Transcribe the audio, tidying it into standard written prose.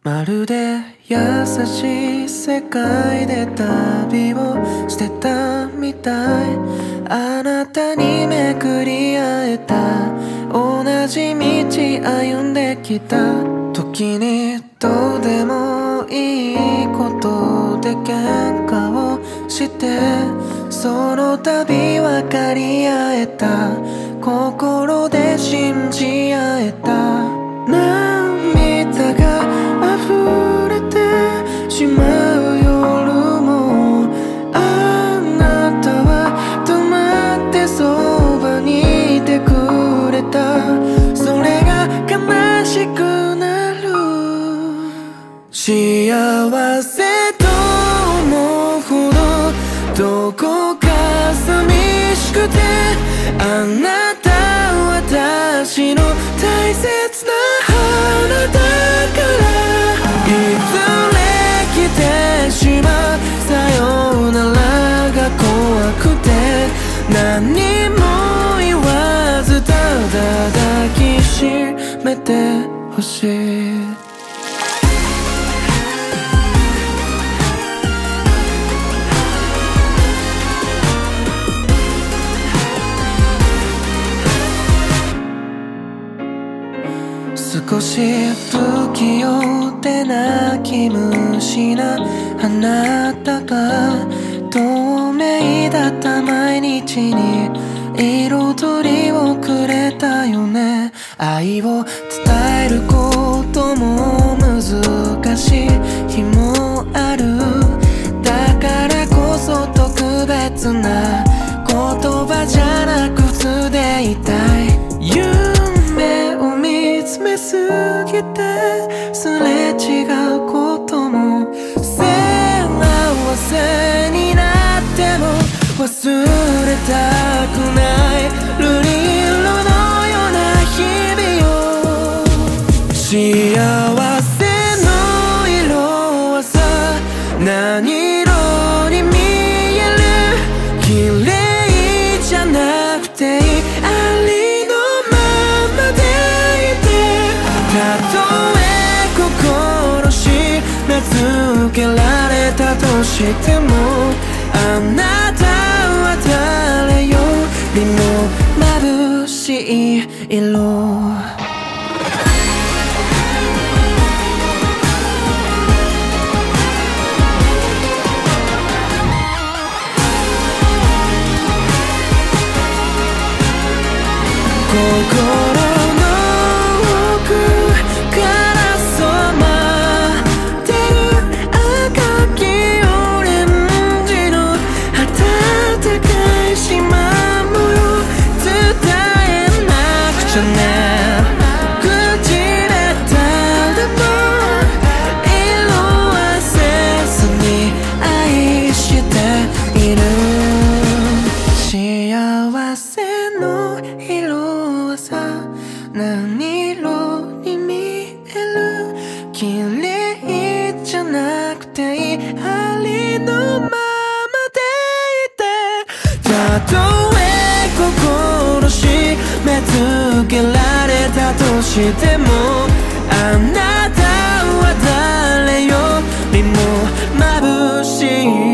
まるで優しい世界で旅をしてたみたい。あなたにめくり会えた。同じ道歩んできた。時にどうでもいいことで喧嘩をして、その度分かり合えた。心で信じ合えた。涙が溢れてしまう夜も、あなたは止まってそばにいてくれた。それが悲しくなる。幸せと思うほどどこか寂しくて、あなたは私の大切な花だから。いずれ来てしまうさようならが怖くて、何も言わずただ抱きしめてほしい。少し不器用で泣き虫なあなたが透明だった毎日に彩りをくれたよね。愛を伝えることも難しい日もある。だからこそ特別な言葉じゃなく素でいたい。夢を見つめすぎてすれ違うことも、幸せになっても忘れたくない。瑠璃色のような日々を。幸せの色はさ、何色に見える。綺麗じゃなくていい、ありのままでいて。たとえ心締め付けられたとしても、あなたは誰よりも眩しい色。心の奥から染まってる赤きオレンジの暖かい縞模様、伝えなくちゃね。口で誰も色あせずに愛している。幸せの色はさ、何色に見える。綺麗じゃなくていい、ありのままでいて。たとえ心締め付けられたとしても、あなたは誰よりも眩しい